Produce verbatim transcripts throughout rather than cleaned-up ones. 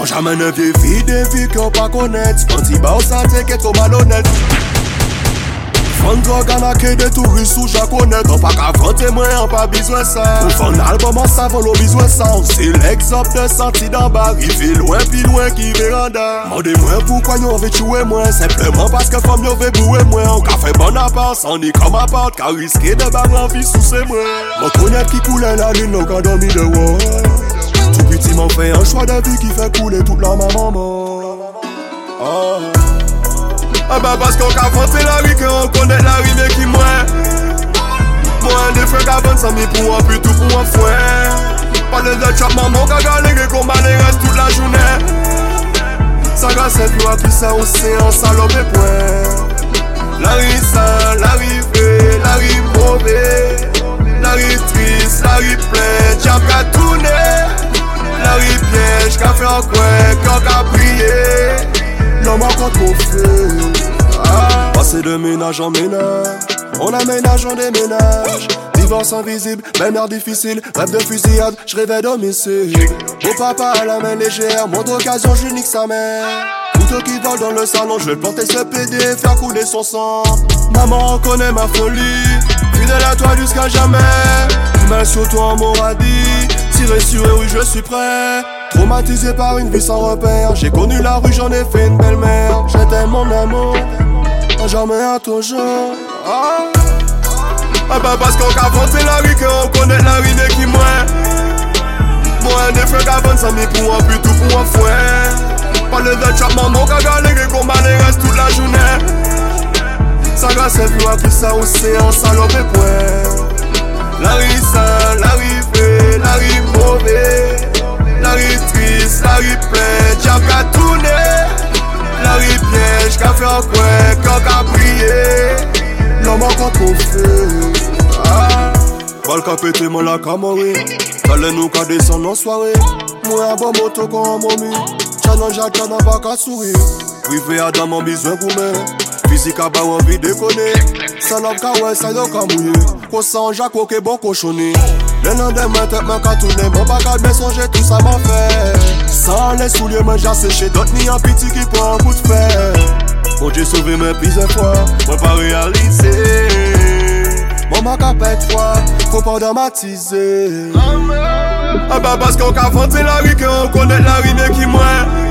jamais ne vieille vie des vies qu'on pas connaître. Anti-bas au santé qui est trop malhonnête. Fond drogue en accueil des touristes ou japonais. On pas qu'à vanter moi, on pas besoin ça. Pour faire un album en savon, on besoin ça. C'est l'exemple de sortie d'en bas. Rive loin, puis loin qui véranda. Mandez-moi pourquoi y'en veut tuer moi. Simplement parce que femme y'en veut bouer moi. On qu'a fait bon appart, on y comme appart. Car risqué de barrer en vie sous ses moi. Mon connaître qui coulait la lune, on qu'a dormi de war. Tout petit m'en fait un choix de vie qui fait couler toute la maman. Oh. Ah bah parce qu'on a vanté la rue, qu'on connaît la rue mais qui moins. Moi des frères qui avancent sans mis pour un plus tout pour un fouet. Parle de chop maman qui a galéré qu'on balait reste toute la journée. Ça grâce cette loi qui ça océan salope et point. La rue sale, la rue vraie, la rue mauvaise. La rue triste, la rue pleine, diable qu'a tourné. La rue piège, qu'a fait un coin, quand qu'a prié. L'homme encore trop fait. Ah. Passer de ménage en ménage, on aménage, on déménage. Divorce invisible, même heure difficile, rêve de fusillade, je rêvais domicile. Mon papa à la main légère, montre occasion, je nique sa mère. Couteau qui vole dans le salon, je vais le planter ce P D, faire couler son sang. Maman connaît ma folie, fidèle à toi jusqu'à jamais. Main sur toi, on m'aura dit, tiré sur eux, oui je suis prêt. Traumatisé par une vie sans repère, j'ai connu la rue, j'en ai fait une belle-mère. J'étais mon amour, jamais à toujours. Ah, ah bah parce qu'on a vanté la rue, qu'on connaît la rue mais qui moins. Moi des frères qui avancent sans mis pour un but ou pour un fouet. Parle de chop maman qui a galéré qu'on balait reste toute la journée. Ça grâce cette loi qui ça océan salope et point. La rue sale, la rue vraie, la rue mauvaise. La rue triste, la rue pleine, diable qu'a tourné. La rue piège, qu'a fait un coin, quand qu'a prié. L'homme encore trop fait. Ah. Balle qu'a pété, mon la qu'a mori. Fallait nous qu'a descendre en soirée. Moi un bon moto quand on m'a mis. Challenge à t'en pas qu'à sourire. Privé à dans mon besoin gourmet. Physique à bas envie déconner. Salope qu'a ouais, ça y'a qu'a mouiller. Qu'on s'en jacque au que bon cochonné. Le lendemain, tête m'a qu'à tourner. Mon pas qu'à bien songer, tout ça m'a fait. Sans les souliers, moi j'ai séché. D'autres ni un petit qui prend un coup de fer. Bon Dieu sauvé mes plusieurs fois. Moi pas réalisé. Mon ma qu'à pète froid. Faut pas dramatiser. Ah bah parce qu'on a vanté la rue, qu'on connaît la rue mais qui moins.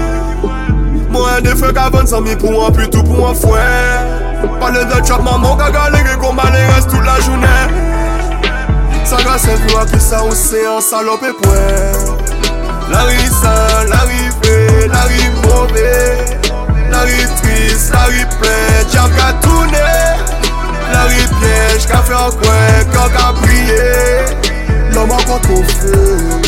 Moi des frères qui avancent sans mis pour un plus tout pour un fouet. Parle de chop maman qui a galéré qu'on balait reste toute la journée. Ça grâce cette loi qui ça océan salope et point. La rue sale, la rue vraie, la rue mauvaise. La rue triste, la rue pleine, diable qu'a tourné. La rue piège, qu'a fait un coin, quand qu'a prié. L'homme encore trop fait.